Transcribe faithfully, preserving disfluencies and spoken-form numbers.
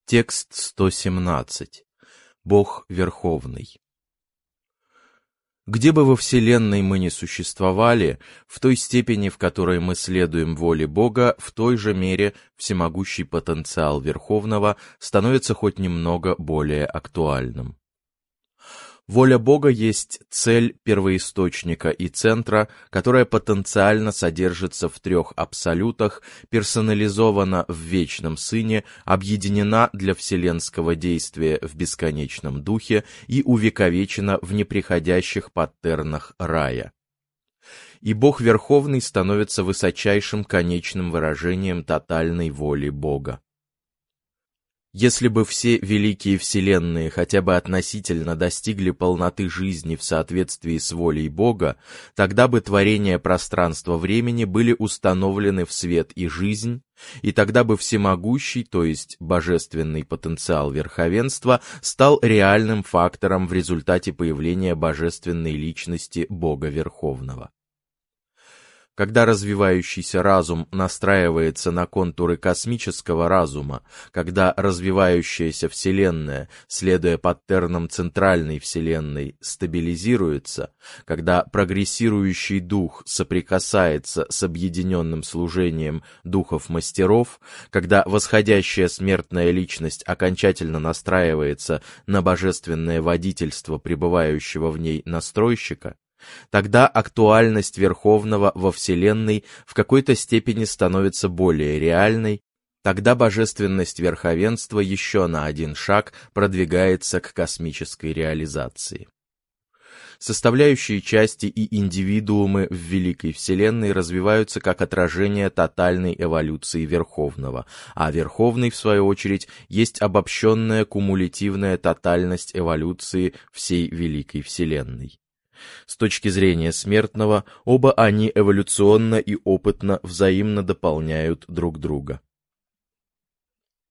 Текст сто семнадцать. Бог Верховный. Где бы во Вселенной мы ни существовали, в той степени, в которой мы следуем воле Бога, в той же мере всемогущий потенциал Верховного становится хоть немного более актуальным. Воля Бога есть цель первоисточника и центра, которая потенциально содержится в трех абсолютах, персонализована в Вечном Сыне, объединена для вселенского действия в бесконечном Духе и увековечена в неприходящих паттернах рая. И Бог Верховный становится высочайшим конечным выражением тотальной воли Бога. Если бы все великие вселенные хотя бы относительно достигли полноты жизни в соответствии с волей Бога, тогда бы творения пространства-времени были установлены в свет и жизнь, и тогда бы всемогущий, то есть божественный потенциал верховенства, стал реальным фактором в результате появления божественной личности Бога Верховного. Когда развивающийся разум настраивается на контуры космического разума, когда развивающаяся Вселенная, следуя паттернам центральной Вселенной, стабилизируется, когда прогрессирующий дух соприкасается с объединенным служением духов-мастеров, когда восходящая смертная личность окончательно настраивается на божественное водительство пребывающего в ней настройщика, тогда актуальность Верховного во Вселенной в какой-то степени становится более реальной, тогда божественность верховенства еще на один шаг продвигается к космической реализации. Составляющие части и индивидуумы в Великой Вселенной развиваются как отражение тотальной эволюции Верховного, а Верховный, в свою очередь, есть обобщенная кумулятивная тотальность эволюции всей Великой Вселенной. С точки зрения смертного, оба они эволюционно и опытно взаимно дополняют друг друга.